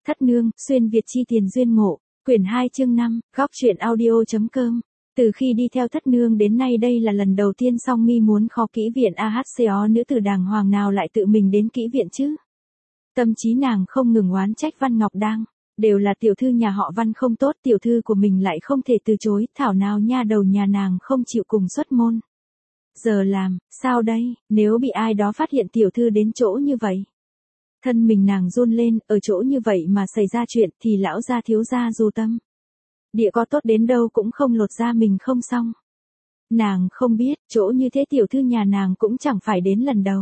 Thất nương, xuyên Việt chi tiền duyên ngộ, quyển 2 chương 5, góc truyện audio.com. Từ khi đi theo thất nương đến nay đây là lần đầu tiên Song Mi muốn kho kỹ viện AHCO nữ tử đàng hoàng nào lại tự mình đến kỹ viện chứ. Tâm trí nàng không ngừng oán trách Văn Ngọc Đang, đều là tiểu thư nhà họ Văn không tốt, tiểu thư của mình lại không thể từ chối, thảo nào nha đầu nhà nàng không chịu cùng xuất môn. Giờ làm, sao đây, nếu bị ai đó phát hiện tiểu thư đến chỗ như vậy. Thân mình nàng run lên, ở chỗ như vậy mà xảy ra chuyện thì lão gia thiếu gia dù tâm. Địa có tốt đến đâu cũng không lột ra mình không xong. Nàng không biết, chỗ như thế tiểu thư nhà nàng cũng chẳng phải đến lần đầu.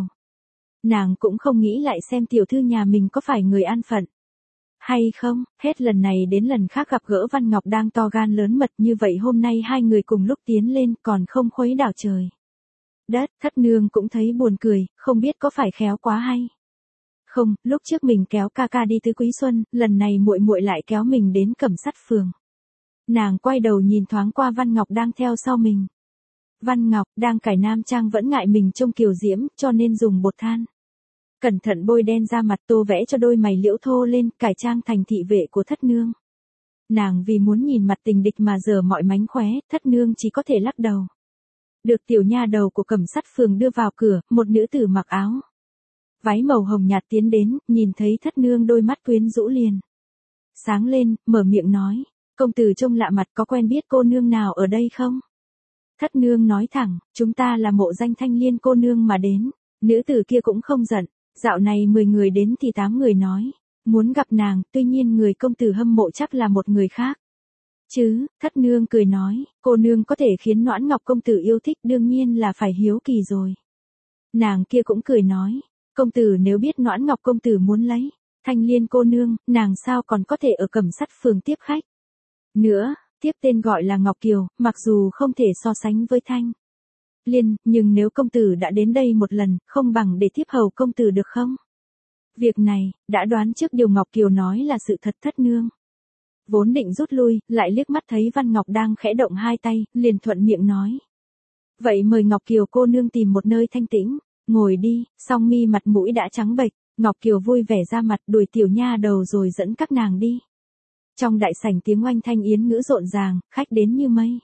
Nàng cũng không nghĩ lại xem tiểu thư nhà mình có phải người an phận. Hay không, hết lần này đến lần khác gặp gỡ Văn Ngọc đang to gan lớn mật như vậy, hôm nay hai người cùng lúc tiến lên còn không khuấy đảo trời đất. Thất nương cũng thấy buồn cười, không biết có phải khéo quá hay không, lúc trước mình kéo ca ca đi Tứ Quý Xuân, lần này muội muội lại kéo mình đến Cẩm Sắt Phường. Nàng quay đầu nhìn thoáng qua Văn Ngọc đang theo sau mình. Văn Ngọc đang cải nam trang vẫn ngại mình trông kiều diễm, cho nên dùng bột than cẩn thận bôi đen da mặt, tô vẽ cho đôi mày liễu thô lên, cải trang thành thị vệ của thất nương. Nàng vì muốn nhìn mặt tình địch mà giở mọi mánh khóe, thất nương chỉ có thể lắc đầu. Được tiểu nha đầu của Cẩm Sắt Phường đưa vào cửa, một nữ tử mặc áo váy màu hồng nhạt tiến đến, nhìn thấy thất nương đôi mắt quyến rũ liền sáng lên, mở miệng nói, công tử trông lạ mặt, có quen biết cô nương nào ở đây không? Thất nương nói thẳng, chúng ta là mộ danh Thanh Liên cô nương mà đến. Nữ tử kia cũng không giận, dạo này 10 người đến thì 8 người nói muốn gặp nàng, tuy nhiên người công tử hâm mộ chắc là một người khác chứ. Thất nương cười nói, cô nương có thể khiến Noãn Ngọc công tử yêu thích đương nhiên là phải hiếu kỳ rồi. Nàng kia cũng cười nói, công tử nếu biết Noãn Ngọc công tử muốn lấy Thanh Liên cô nương, nàng sao còn có thể ở Cẩm Sắt Phường tiếp khách nữa. Tiếp tên gọi là Ngọc Kiều, mặc dù không thể so sánh với Thanh Liên, nhưng nếu công tử đã đến đây một lần, không bằng để thiếp hầu công tử được không? Việc này, đã đoán trước điều Ngọc Kiều nói là sự thật. Thất nương vốn định rút lui, lại liếc mắt thấy Văn Ngọc đang khẽ động hai tay, liền thuận miệng nói. Vậy mời Ngọc Kiều cô nương tìm một nơi thanh tĩnh, ngồi đi. Song Mi mặt mũi đã trắng bệch, Ngọc Kiều vui vẻ ra mặt đuổi tiểu nha đầu rồi dẫn các nàng đi. Trong đại sảnh tiếng oanh thanh yến ngữ rộn ràng, khách đến như mây.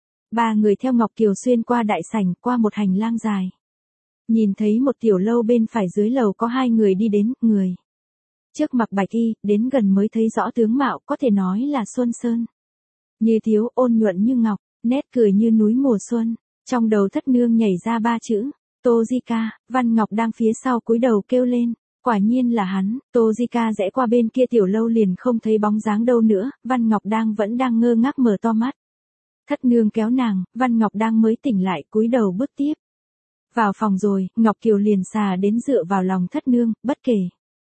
Ba người theo Ngọc Kiều xuyên qua đại sảnh, qua một hành lang dài. Nhìn thấy một tiểu lâu bên phải dưới lầu có hai người đi đến, người trước mặc bạch y, đến gần mới thấy rõ tướng mạo, có thể nói là Xuân Sơn như thiếu, ôn nhuận như ngọc, nét cười như núi mùa xuân. Trong đầu thất nương nhảy ra ba chữ, Tô Di Ca. Văn Ngọc đang phía sau cúi đầu kêu lên, quả nhiên là hắn. Tô Di Ca rẽ qua bên kia tiểu lâu liền không thấy bóng dáng đâu nữa. Văn Ngọc vẫn đang ngơ ngác mở to mắt. Thất nương kéo nàng, Văn Ngọc đang mới tỉnh lại, cúi đầu bước tiếp vào phòng rồi. Ngọc Kiều liền xà đến dựa vào lòng thất nương, bất kể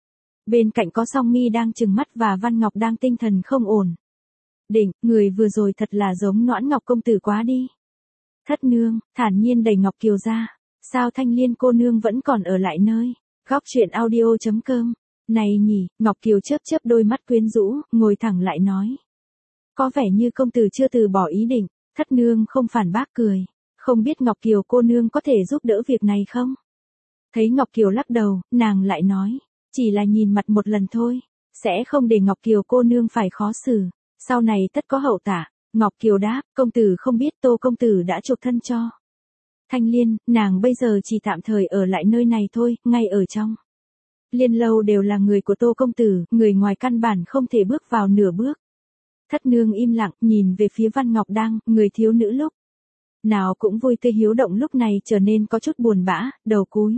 bên cạnh có Song Mi đang trừng mắt và Văn Ngọc đang tinh thần không ổn định. Người vừa rồi thật là giống Noãn Ngọc công tử quá đi. Thất nương thản nhiên đẩy Ngọc Kiều ra, sao Thanh Liên cô nương vẫn còn ở lại nơi góc truyện audio.com này nhỉ? Ngọc Kiều chớp chớp đôi mắt quyến rũ, ngồi thẳng lại nói, có vẻ như công tử chưa từ bỏ ý định. Thất nương không phản bác, cười, không biết Ngọc Kiều cô nương có thể giúp đỡ việc này không? Thấy Ngọc Kiều lắc đầu, nàng lại nói, chỉ là nhìn mặt một lần thôi, sẽ không để Ngọc Kiều cô nương phải khó xử, sau này tất có hậu tả. Ngọc Kiều đáp, công tử không biết Tô công tử đã chuộc thân cho Thanh Liên, nàng bây giờ chỉ tạm thời ở lại nơi này thôi, ngay ở trong Liên lâu đều là người của Tô công tử, người ngoài căn bản không thể bước vào nửa bước. Thất nương im lặng, nhìn về phía Văn Ngọc đang, người thiếu nữ lúc nào cũng vui tươi hiếu động lúc này trở nên có chút buồn bã, đầu cúi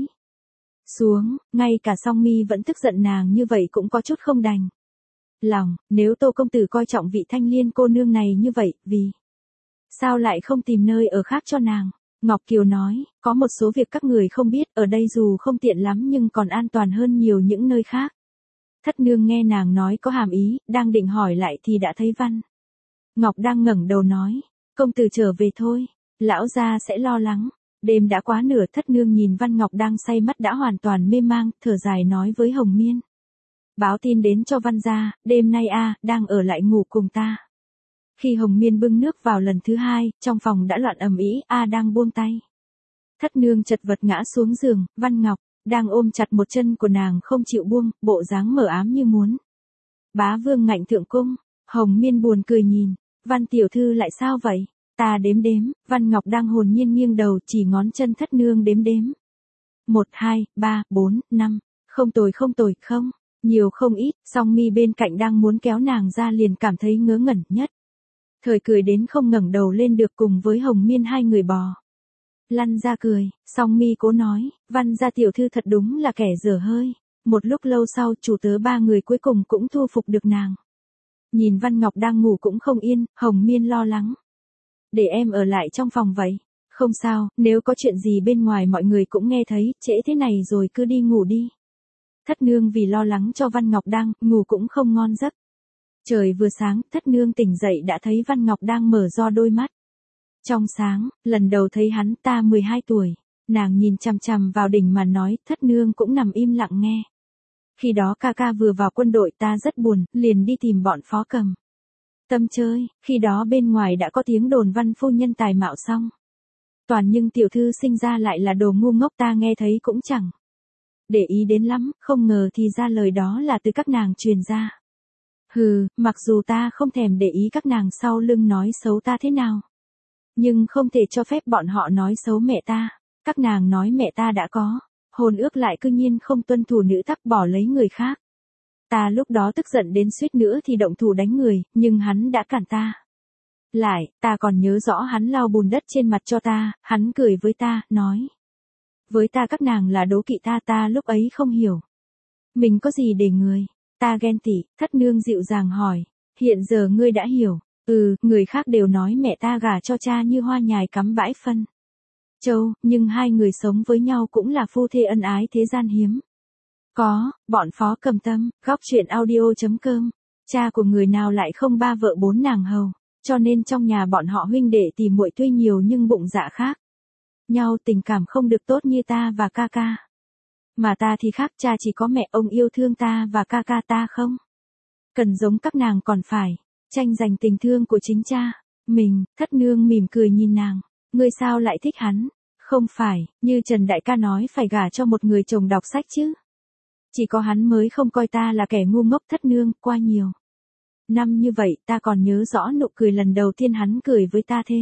xuống, ngay cả Song Mi vẫn tức giận nàng như vậy cũng có chút không đành lòng. Nếu Tô công tử coi trọng vị Thanh Liên cô nương này như vậy, vì sao lại không tìm nơi ở khác cho nàng? Ngọc Kiều nói, có một số việc các người không biết, ở đây dù không tiện lắm nhưng còn an toàn hơn nhiều những nơi khác. Thất nương nghe nàng nói có hàm ý, đang định hỏi lại thì đã thấy Văn Ngọc đang ngẩng đầu nói, công tử trở về thôi, lão gia sẽ lo lắng. Đêm đã quá nửa, thất nương nhìn Văn Ngọc đang say mắt đã hoàn toàn mê mang, thở dài nói với Hồng Miên, báo tin đến cho Văn gia, đêm nay đang ở lại ngủ cùng ta. Khi Hồng Miên bưng nước vào lần thứ hai, trong phòng đã loạn ầm ĩ, đang buông tay. Thất nương chật vật ngã xuống giường, Văn Ngọc đang ôm chặt một chân của nàng không chịu buông, bộ dáng mờ ám như muốn Bá vương ngạnh thượng cung, Hồng Miên buồn cười nhìn, Văn tiểu thư lại sao vậy? Ta đếm đếm, Văn Ngọc đang hồn nhiên nghiêng đầu chỉ ngón chân thất nương đếm đếm. 1, 2, 3, 4, 5, không tồi không, nhiều không ít, song mi bên cạnh đang muốn kéo nàng ra liền cảm thấy ngớ ngẩn nhất. Thời cười đến không ngẩng đầu lên được cùng với Hồng Miên hai người bò. Lăn ra cười, song mi cố nói, Văn gia tiểu thư thật đúng là kẻ dở hơi. Một lúc lâu sau chủ tớ ba người cuối cùng cũng thu phục được nàng. Nhìn Văn Ngọc đang ngủ cũng không yên, Hồng Miên lo lắng. Để em ở lại trong phòng vậy. Không sao, nếu có chuyện gì bên ngoài mọi người cũng nghe thấy, trễ thế này rồi cứ đi ngủ đi. Thất nương vì lo lắng cho Văn Ngọc đang, ngủ cũng không ngon giấc. Trời vừa sáng, thất nương tỉnh dậy đã thấy Văn Ngọc đang mở to đôi mắt. Trong sáng, lần đầu thấy hắn ta 12 tuổi, nàng nhìn chằm chằm vào đỉnh mà nói, thất nương cũng nằm im lặng nghe. Khi đó ca ca vừa vào quân đội ta rất buồn, liền đi tìm bọn Phó Cầm. Tâm chơi, khi đó bên ngoài đã có tiếng đồn Văn phu nhân tài mạo xong. Toàn nhưng tiểu thư sinh ra lại là đồ ngu ngốc ta nghe thấy cũng chẳng để ý đến lắm, không ngờ thì ra lời đó là từ các nàng truyền ra. Hừ, mặc dù ta không thèm để ý các nàng sau lưng nói xấu ta thế nào. Nhưng không thể cho phép bọn họ nói xấu mẹ ta. Các nàng nói mẹ ta đã có hôn ước lại cư nhiên không tuân thủ nữ tắc bỏ lấy người khác. Ta lúc đó tức giận đến suýt nữa thì động thủ đánh người, nhưng hắn đã cản ta. Lại, ta còn nhớ rõ hắn lau bùn đất trên mặt cho ta, hắn cười với ta, nói. Với ta các nàng là đố kỵ ta lúc ấy không hiểu. Mình có gì để người, ta ghen tị, thất nương dịu dàng hỏi. Hiện giờ ngươi đã hiểu, người khác đều nói mẹ ta gả cho cha như hoa nhài cắm bãi phân. Châu, nhưng hai người sống với nhau cũng là phu thê ân ái thế gian hiếm. Có, bọn Phó Cầm tâm, góc chuyện audio.com. Cha của người nào lại không ba vợ bốn nàng hầu, cho nên trong nhà bọn họ huynh đệ tỉ muội tuy nhiều nhưng bụng dạ khác nhau, tình cảm không được tốt như ta và ca ca. Mà ta thì khác, cha chỉ có mẹ, ông yêu thương ta và ca ca ta không cần giống các nàng còn phải tranh giành tình thương của chính cha mình. Thất nương mỉm cười nhìn nàng, ngươi sao lại thích hắn? Không phải, như Trần Đại ca nói phải gả cho một người chồng đọc sách chứ. Chỉ có hắn mới không coi ta là kẻ ngu ngốc. Thất nương, qua nhiều năm như vậy ta còn nhớ rõ nụ cười lần đầu tiên hắn cười với ta thế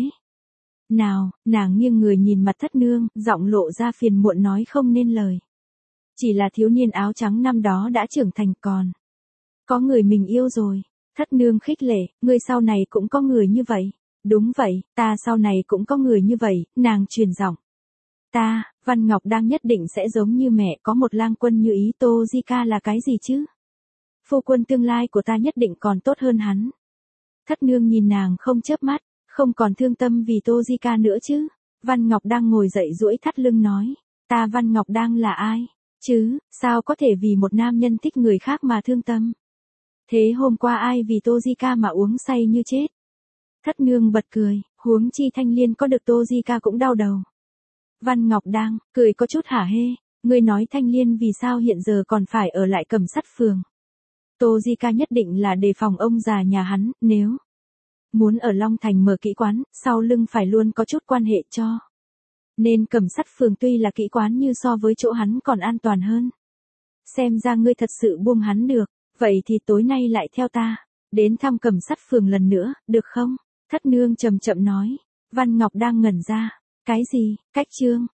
nào. Nàng nghiêng người nhìn mặt thất nương, giọng lộ ra phiền muộn nói không nên lời. Chỉ là thiếu niên áo trắng năm đó đã trưởng thành còn có người mình yêu rồi. Thất nương khích lệ, ngươi sau này cũng có người như vậy. Đúng vậy, ta sau này cũng có người như vậy. Nàng truyền giọng. Ta, Văn Ngọc đang nhất định sẽ giống như mẹ, có một lang quân như ý. Tô Di Ca là cái gì chứ? Phu quân tương lai của ta nhất định còn tốt hơn hắn. Thất nương nhìn nàng không chớp mắt, không còn thương tâm vì Tô Di Ca nữa chứ. Văn Ngọc đang ngồi dậy duỗi thắt lưng nói, ta Văn Ngọc đang là ai? Chứ, sao có thể vì một nam nhân thích người khác mà thương tâm? Thế hôm qua ai vì Tô Di Ca mà uống say như chết? Thất nương bật cười, huống chi Thanh Liên có được Tô Di Ca cũng đau đầu. Văn Ngọc đang cười có chút hả hê, ngươi nói Thanh Liên vì sao hiện giờ còn phải ở lại Cẩm Sắt Phường? Tô Di Ca nhất định là đề phòng ông già nhà hắn, nếu muốn ở Long Thành mở kỹ quán, sau lưng phải luôn có chút quan hệ cho. Nên Cẩm Sắt Phường tuy là kỹ quán nhưng so với chỗ hắn còn an toàn hơn. Xem ra ngươi thật sự buông hắn được, vậy thì tối nay lại theo ta đến thăm Cẩm Sắt Phường lần nữa, được không? Thất nương chậm chậm nói. Văn Ngọc đang ngẩn ra, cái gì? Cách chương